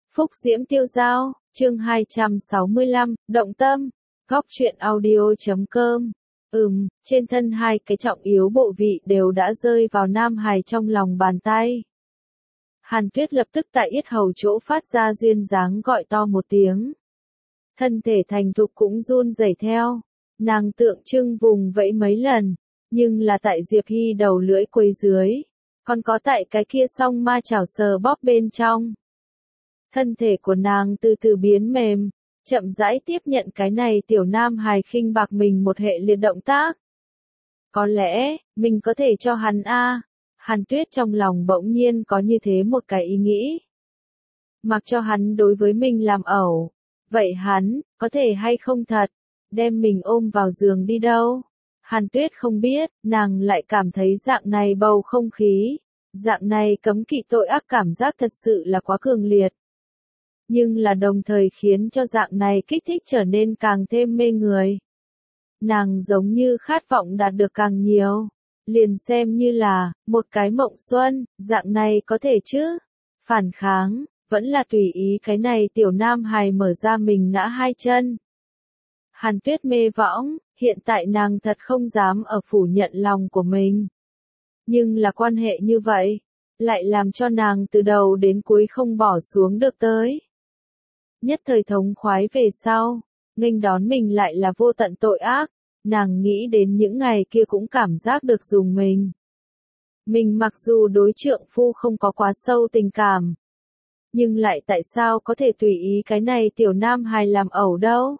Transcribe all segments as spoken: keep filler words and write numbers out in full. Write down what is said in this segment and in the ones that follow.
Phúc Diễm Tiêu Dao, chương hai trăm sáu mươi lăm, Động Tâm, Góc truyện audio chấm com. Ừm, trên thân hai cái trọng yếu bộ vị đều đã rơi vào Nam Hải trong lòng bàn tay. Hàn Tuyết lập tức tại yết hầu chỗ phát ra duyên dáng gọi to một tiếng. Thân thể thành thục cũng run rẩy theo, nàng tượng trưng vùng vẫy mấy lần, nhưng là tại Diệp Hy đầu lưỡi quấy dưới, còn có tại cái kia song ma chảo sờ bóp bên trong. Thân thể của nàng từ từ biến mềm, chậm rãi tiếp nhận cái này tiểu Nam Hài khinh bạc mình một hệ liệt động tác. Có lẽ, mình có thể cho hắn a. Hàn Tuyết trong lòng bỗng nhiên có như thế một cái ý nghĩ. Mặc cho hắn đối với mình làm ẩu, vậy hắn, có thể hay không thật, đem mình ôm vào giường đi đâu? Hàn Tuyết không biết, nàng lại cảm thấy dạng này bầu không khí, dạng này cấm kỵ tội ác cảm giác thật sự là quá cường liệt. Nhưng là đồng thời khiến cho dạng này kích thích trở nên càng thêm mê người. Nàng giống như khát vọng đạt được càng nhiều, liền xem như là một cái mộng xuân, dạng này có thể chứ? Phản kháng, vẫn là tùy ý cái này tiểu Nam Hài mở ra mình ngã hai chân. Hàn Tuyết mê võng, hiện tại nàng thật không dám ở phủ nhận lòng của mình. Nhưng là quan hệ như vậy, lại làm cho nàng từ đầu đến cuối không bỏ xuống được tới. Nhất thời thống khoái về sau, nghênh đón mình lại là vô tận tội ác, nàng nghĩ đến những ngày kia cũng cảm giác được dùng mình. Mình mặc dù đối trượng phu không có quá sâu tình cảm, nhưng lại tại sao có thể tùy ý cái này tiểu Nam Hài làm ẩu đâu?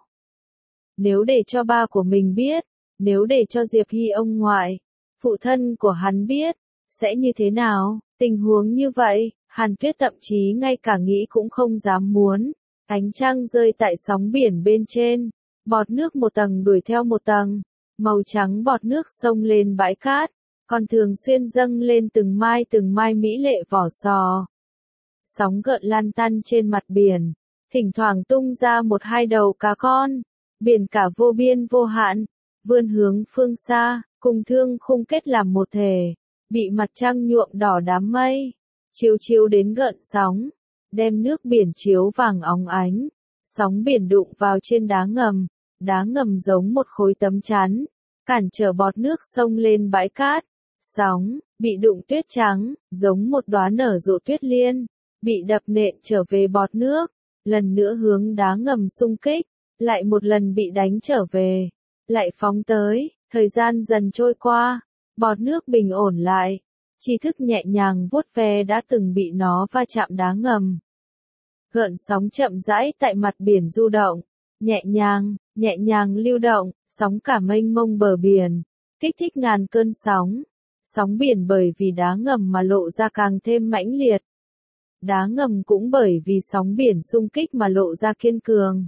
Nếu để cho ba của mình biết, nếu để cho Diệp Hy ông ngoại, phụ thân của hắn biết, sẽ như thế nào? Tình huống như vậy, Hàn Tuyết thậm chí ngay cả nghĩ cũng không dám muốn. Ánh trăng rơi tại sóng biển bên trên, bọt nước một tầng đuổi theo một tầng, màu trắng bọt nước xông lên bãi cát, còn thường xuyên dâng lên từng mai từng mai mỹ lệ vỏ sò. Sóng gợn lan tăn trên mặt biển, thỉnh thoảng tung ra một hai đầu cá con, biển cả vô biên vô hạn, vươn hướng phương xa, cùng thương khung kết làm một thể, bị mặt trăng nhuộm đỏ đám mây, chiếu chiếu đến gợn sóng. Đem nước biển chiếu vàng óng ánh, sóng biển đụng vào trên đá ngầm, đá ngầm giống một khối tấm chắn, cản trở bọt nước sông lên bãi cát, sóng, bị đụng tuyết trắng, giống một đóa nở rộ tuyết liên, bị đập nện trở về bọt nước, lần nữa hướng đá ngầm xung kích, lại một lần bị đánh trở về, lại phóng tới, thời gian dần trôi qua, bọt nước bình ổn lại. Tri thức nhẹ nhàng vuốt ve đã từng bị nó va chạm đá ngầm. Gợn sóng chậm rãi tại mặt biển du động, nhẹ nhàng, nhẹ nhàng lưu động, sóng cả mênh mông bờ biển, kích thích ngàn cơn sóng. Sóng biển bởi vì đá ngầm mà lộ ra càng thêm mãnh liệt. Đá ngầm cũng bởi vì sóng biển xung kích mà lộ ra kiên cường.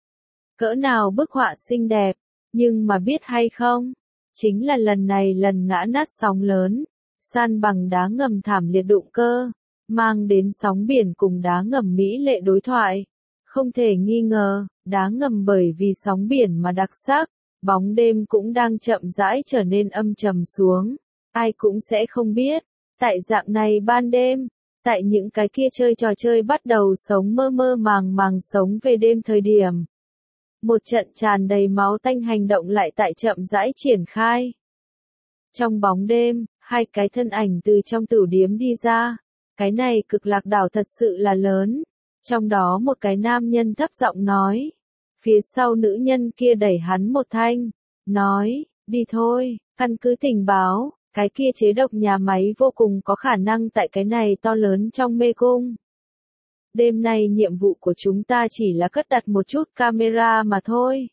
Cỡ nào bức họa xinh đẹp, nhưng mà biết hay không, chính là lần này lần ngã nát sóng lớn. San bằng đá ngầm thảm liệt đụng cơ, mang đến sóng biển cùng đá ngầm mỹ lệ đối thoại. Không thể nghi ngờ, đá ngầm bởi vì sóng biển mà đặc sắc, bóng đêm cũng đang chậm rãi trở nên âm trầm xuống. Ai cũng sẽ không biết, tại dạng này ban đêm, tại những cái kia chơi trò chơi bắt đầu sống mơ mơ màng màng sống về đêm thời điểm. Một trận tràn đầy máu tanh hành động lại tại chậm rãi triển khai. Trong bóng đêm, hai cái thân ảnh từ trong tửu điếm đi ra, cái này cực lạc đảo thật sự là lớn, trong đó một cái nam nhân thấp giọng nói, phía sau nữ nhân kia đẩy hắn một thanh, nói, đi thôi, căn cứ tình báo, cái kia chế độc nhà máy vô cùng có khả năng tại cái này to lớn trong mê cung. Đêm nay nhiệm vụ của chúng ta chỉ là cất đặt một chút camera mà thôi.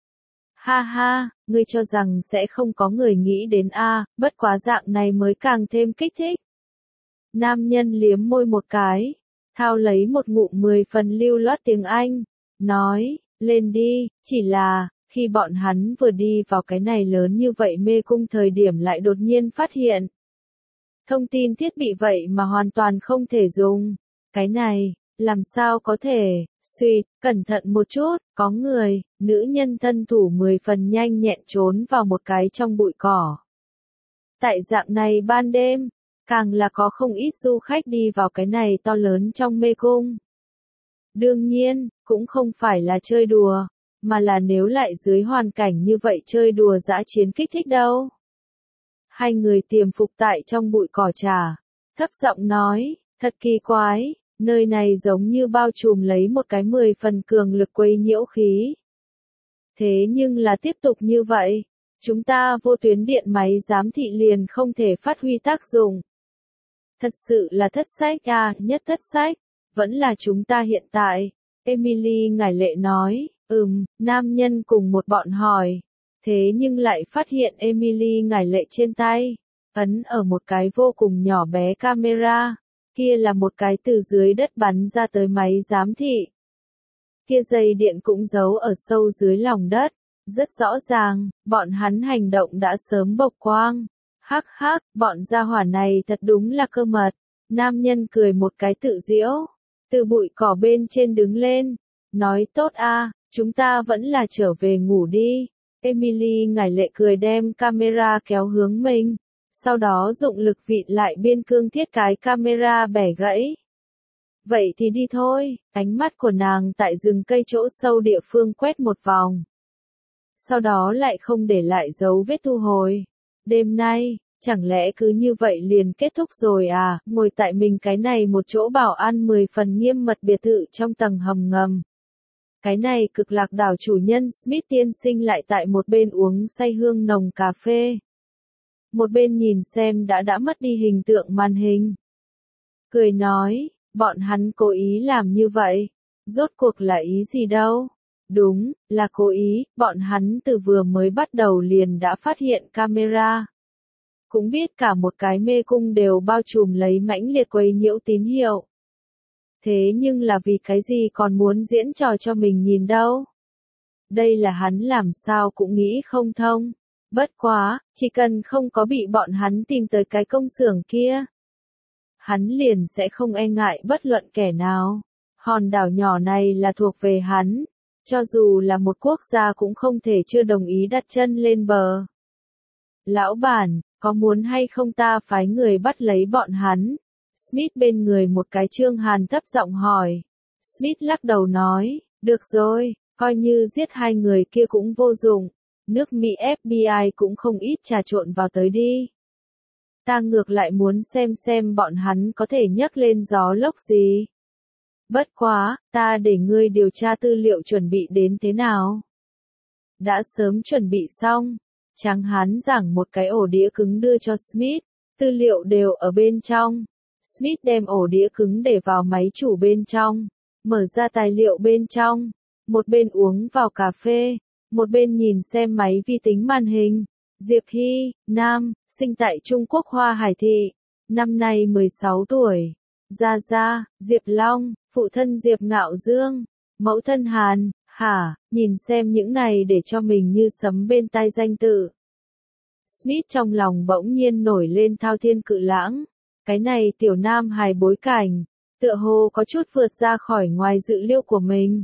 Ha ha, ngươi cho rằng sẽ không có người nghĩ đến a, à, bất quá dạng này mới càng thêm kích thích. Nam nhân liếm môi một cái, thao lấy một ngụm mười phần lưu loát tiếng Anh, nói, lên đi, chỉ là, khi bọn hắn vừa đi vào cái này lớn như vậy mê cung thời điểm lại đột nhiên phát hiện. Thông tin thiết bị vậy mà hoàn toàn không thể dùng, cái này. Làm sao có thể, suy, cẩn thận một chút, có người, nữ nhân thân thủ mười phần nhanh nhẹn trốn vào một cái trong bụi cỏ. Tại dạng này ban đêm, càng là có không ít du khách đi vào cái này to lớn trong mê cung. Đương nhiên, cũng không phải là chơi đùa, mà là nếu lại dưới hoàn cảnh như vậy chơi đùa dã chiến kích thích đâu. Hai người tiềm phục tại trong bụi cỏ trà, thấp giọng nói, thật kỳ quái, nơi này giống như bao trùm lấy một cái mười phần cường lực quấy nhiễu khí. Thế nhưng là tiếp tục như vậy, chúng ta vô tuyến điện máy giám thị liền không thể phát huy tác dụng. Thật sự là thất sách à, nhất thất sách, vẫn là chúng ta hiện tại. Emily ngải lệ nói, ừm, nam nhân cùng một bọn hỏi. Thế nhưng lại phát hiện Emily ngải lệ trên tay, ấn ở một cái vô cùng nhỏ bé camera, kia là một cái từ dưới đất bắn ra tới máy giám thị. Kia dây điện cũng giấu ở sâu dưới lòng đất, rất rõ ràng, bọn hắn hành động đã sớm bộc quang. Hắc hắc, bọn gia hỏa này thật đúng là cơ mật. Nam nhân cười một cái tự giễu, từ bụi cỏ bên trên đứng lên, nói tốt a, chúng ta vẫn là trở về ngủ đi. Emily ngải lệ cười đem camera kéo hướng mình, sau đó dụng lực vịn lại biên cương thiết cái camera bẻ gãy. Vậy thì đi thôi, ánh mắt của nàng tại rừng cây chỗ sâu địa phương quét một vòng. Sau đó lại không để lại dấu vết thu hồi. Đêm nay, chẳng lẽ cứ như vậy liền kết thúc rồi à, ngồi tại mình cái này một chỗ bảo an mười phần nghiêm mật biệt thự trong tầng hầm ngầm. Cái này cực lạc đảo chủ nhân Smith tiên sinh lại tại một bên uống say hương nồng cà phê. Một bên nhìn xem đã đã mất đi hình tượng màn hình. Cười nói, bọn hắn cố ý làm như vậy. Rốt cuộc là ý gì đâu? Đúng, là cố ý, bọn hắn từ vừa mới bắt đầu liền đã phát hiện camera. Cũng biết cả một cái mê cung đều bao trùm lấy mãnh liệt quấy nhiễu tín hiệu. Thế nhưng là vì cái gì còn muốn diễn trò cho mình nhìn đâu? Đây là hắn làm sao cũng nghĩ không thông. Bất quá, chỉ cần không có bị bọn hắn tìm tới cái công xưởng kia, hắn liền sẽ không e ngại bất luận kẻ nào. Hòn đảo nhỏ này là thuộc về hắn, cho dù là một quốc gia cũng không thể chưa đồng ý đặt chân lên bờ. Lão bản, có muốn hay không ta phái người bắt lấy bọn hắn? Smith bên người một cái Trương Hàn thấp giọng hỏi. Smith lắc đầu nói, được rồi, coi như giết hai người kia cũng vô dụng. Nước Mỹ ép bê i cũng không ít trà trộn vào tới đi. Ta ngược lại muốn xem xem bọn hắn có thể nhấc lên gió lốc gì. Bất quá, ta để ngươi điều tra tư liệu chuẩn bị đến thế nào? Đã sớm chuẩn bị xong. Tráng hán giảng một cái ổ đĩa cứng đưa cho Smith, tư liệu đều ở bên trong. Smith đem ổ đĩa cứng để vào máy chủ bên trong, mở ra tài liệu bên trong, một bên uống vào cà phê, một bên nhìn xem máy vi tính màn hình. Diệp Hy, nam, sinh tại Trung Quốc Hoa Hải Thị, năm nay mười sáu tuổi. Gia Gia, Diệp Long, phụ thân Diệp Ngạo Dương, mẫu thân Hàn, hả, nhìn xem những này để cho mình như sấm bên tai danh tự. Smith trong lòng bỗng nhiên nổi lên thao thiên cự lãng. Cái này tiểu nam hài bối cảnh, tựa hồ có chút vượt ra khỏi ngoài dự liệu của mình.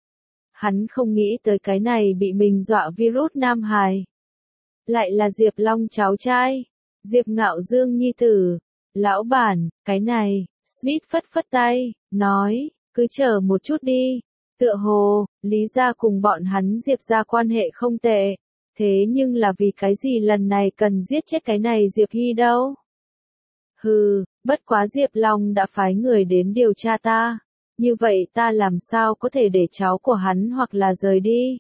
Hắn không nghĩ tới cái này bị mình dọa virus nam hài. Lại là Diệp Long cháu trai, Diệp Ngạo Dương nhi tử. Lão bản, cái này, Smith phất phất tay, nói, cứ chờ một chút đi. Tựa hồ, Lý gia cùng bọn hắn Diệp gia quan hệ không tệ. Thế nhưng là vì cái gì lần này cần giết chết cái này Diệp Hy đâu? Hừ, bất quá Diệp Long đã phái người đến điều tra ta. Như vậy ta làm sao có thể để cháu của hắn hoặc là rời đi?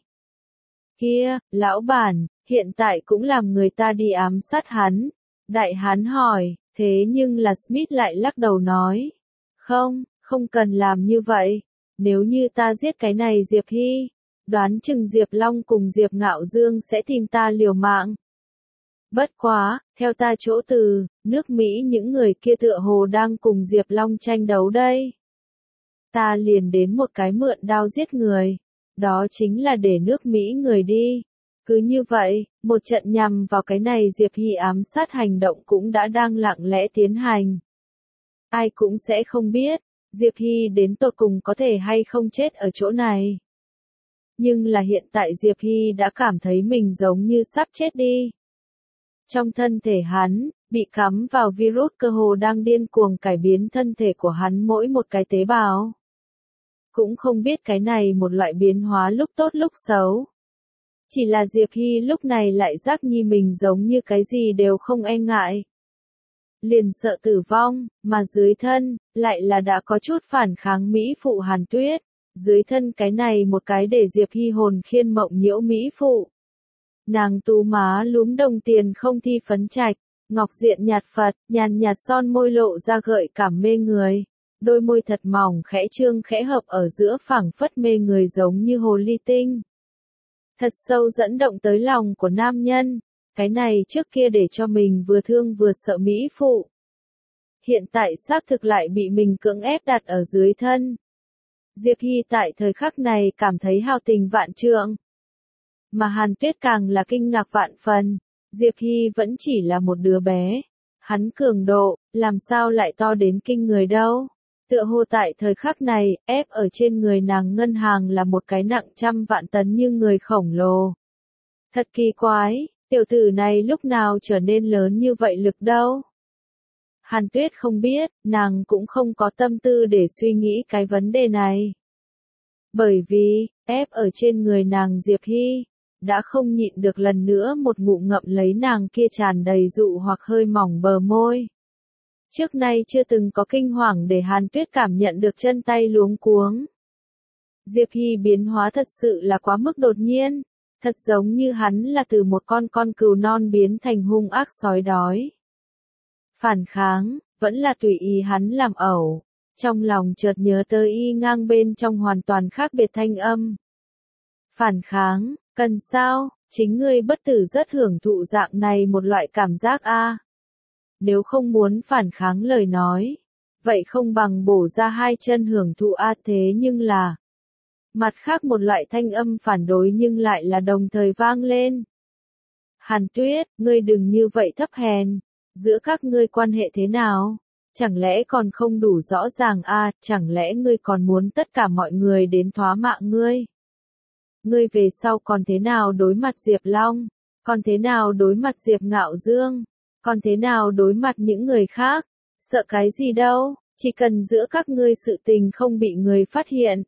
Kia, lão bản, hiện tại cũng làm người ta đi ám sát hắn. Đại hán hỏi, thế nhưng là Smith lại lắc đầu nói. Không, không cần làm như vậy. Nếu như ta giết cái này Diệp Hy, đoán chừng Diệp Long cùng Diệp Ngạo Dương sẽ tìm ta liều mạng. Bất quá, theo ta chỗ từ, nước Mỹ những người kia tựa hồ đang cùng Diệp Long tranh đấu đây. Ta liền đến một cái mượn đao giết người. Đó chính là để nước Mỹ người đi. Cứ như vậy, một trận nhằm vào cái này Diệp Hy ám sát hành động cũng đã đang lặng lẽ tiến hành. Ai cũng sẽ không biết, Diệp Hy đến tột cùng có thể hay không chết ở chỗ này. Nhưng là hiện tại Diệp Hy đã cảm thấy mình giống như sắp chết đi. Trong thân thể hắn, bị cắm vào virus cơ hồ đang điên cuồng cải biến thân thể của hắn mỗi một cái tế bào. cũng không biết cái này một loại biến hóa lúc tốt lúc xấu. Chỉ là Diệp Hy lúc này lại giác nhi mình giống như cái gì đều không e ngại. Liền sợ tử vong, mà dưới thân, lại là đã có chút phản kháng Mỹ phụ Hàn Tuyết. Dưới thân cái này một cái để Diệp Hy hồn khiên mộng nhiễu Mỹ phụ. Nàng tú má lúm đồng tiền không thi phấn trạch, ngọc diện nhạt Phật, nhàn nhạt son môi lộ ra gợi cảm mê người. Đôi môi thật mỏng khẽ trương khẽ hợp ở giữa phảng phất mê người giống như hồ ly tinh. Thật sâu dẫn động tới lòng của nam nhân, cái này trước kia để cho mình vừa thương vừa sợ Mỹ phụ. Hiện tại xác thực lại bị mình cưỡng ép đặt ở dưới thân. Diệp Hy tại thời khắc này cảm thấy hào tình vạn trượng. Mà Hàn Tuyết càng là kinh ngạc vạn phần, Diệp Hy vẫn chỉ là một đứa bé. Hắn cường độ, làm sao lại to đến kinh người đâu. Tựa hồ tại thời khắc này, ép ở trên người nàng ngân hàng là một cái nặng trăm vạn tấn như người khổng lồ. Thật kỳ quái, tiểu tử này lúc nào trở nên lớn như vậy lực đâu. Hàn Tuyết không biết, nàng cũng không có tâm tư để suy nghĩ cái vấn đề này. Bởi vì, ép ở trên người nàng Diệp Hy, đã không nhịn được lần nữa một ngụm ngậm lấy nàng kia tràn đầy dụ hoặc hơi mỏng bờ môi. Trước nay chưa từng có kinh hoàng để Hàn Tuyết cảm nhận được chân tay luống cuống. Diệp Hy biến hóa thật sự là quá mức đột nhiên, thật giống như hắn là từ một con con cừu non biến thành hung ác sói đói. Phản kháng, vẫn là tùy ý hắn làm ẩu, trong lòng chợt nhớ tới y ngang bên trong hoàn toàn khác biệt thanh âm. Phản kháng, cần sao, chính ngươi bất tử rất hưởng thụ dạng này một loại cảm giác a. Nếu không muốn phản kháng lời nói, vậy không bằng bổ ra hai chân hưởng thụ a thế nhưng là. Mặt khác một loại thanh âm phản đối nhưng lại là đồng thời vang lên. Hàn Tuyết, ngươi đừng như vậy thấp hèn, giữa các ngươi quan hệ thế nào? Chẳng lẽ còn không đủ rõ ràng a, chẳng lẽ ngươi còn muốn tất cả mọi người đến thóa mạng ngươi? Ngươi về sau còn thế nào đối mặt Diệp Long? Còn thế nào đối mặt Diệp Ngạo Dương? Còn thế nào đối mặt những người khác? Sợ cái gì đâu, chỉ cần giữa các ngươi sự tình không bị người phát hiện.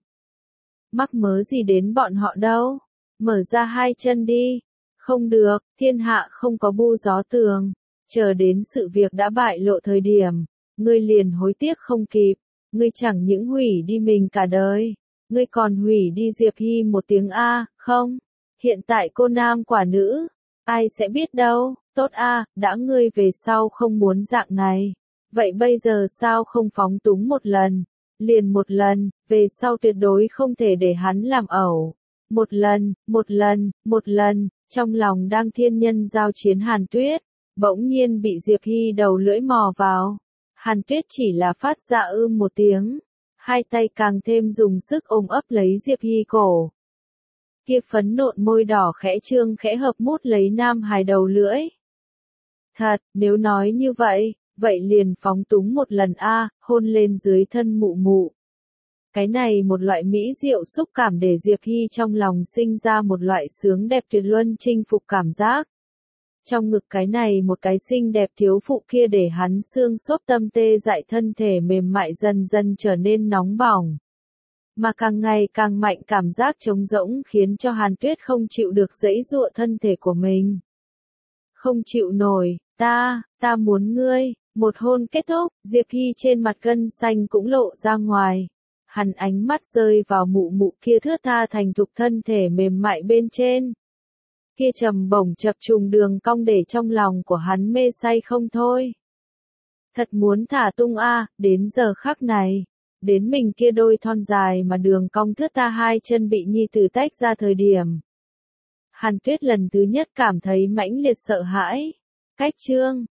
Mắc mớ gì đến bọn họ đâu? Mở ra hai chân đi. Không được, thiên hạ không có bu gió tường. Chờ đến sự việc đã bại lộ thời điểm, ngươi liền hối tiếc không kịp. Ngươi chẳng những hủy đi mình cả đời, ngươi còn hủy đi Diệp Hy một tiếng A, không? Hiện tại cô nam quả nữ, ai sẽ biết đâu, tốt A, đã ngươi về sau không muốn dạng này. Vậy bây giờ sao không phóng túng một lần? Liền một lần, về sau tuyệt đối không thể để hắn làm ẩu. Một lần, một lần, một lần, trong lòng đang thiên nhân giao chiến Hàn Tuyết, bỗng nhiên bị Diệp Hy đầu lưỡi mò vào. Hàn Tuyết chỉ là phát ra ưm một tiếng, hai tay càng thêm dùng sức ôm ấp lấy Diệp Hy cổ. Kia phấn nộn môi đỏ khẽ trương khẽ hợp mút lấy nam hài đầu lưỡi. Thật, nếu nói như vậy, vậy liền phóng túng một lần a, hôn lên dưới thân mụ mụ. Cái này một loại mỹ diệu xúc cảm để Diệp Hy trong lòng sinh ra một loại sướng đẹp tuyệt luân chinh phục cảm giác. Trong ngực cái này một cái xinh đẹp thiếu phụ kia để hắn xương xốp tâm tê dại thân thể mềm mại dần dần trở nên nóng bỏng. Mà càng ngày càng mạnh cảm giác trống rỗng khiến cho Hàn Tuyết không chịu được giãy giụa thân thể của mình. Không chịu nổi, ta, ta muốn ngươi, một hôn kết thúc, Diệp Hy trên mặt gân xanh cũng lộ ra ngoài. Hắn ánh mắt rơi vào mụ mụ kia thướt tha thành thục thân thể mềm mại bên trên. Kia trầm bổng chập trùng đường cong để trong lòng của hắn mê say không thôi. Thật muốn thả tung a, đến giờ khắc này, đến mình kia đôi thon dài mà đường cong thướt tha hai chân bị nhi tử tách ra thời điểm. Hàn Tuyết lần thứ nhất cảm thấy mãnh liệt sợ hãi. Cách chương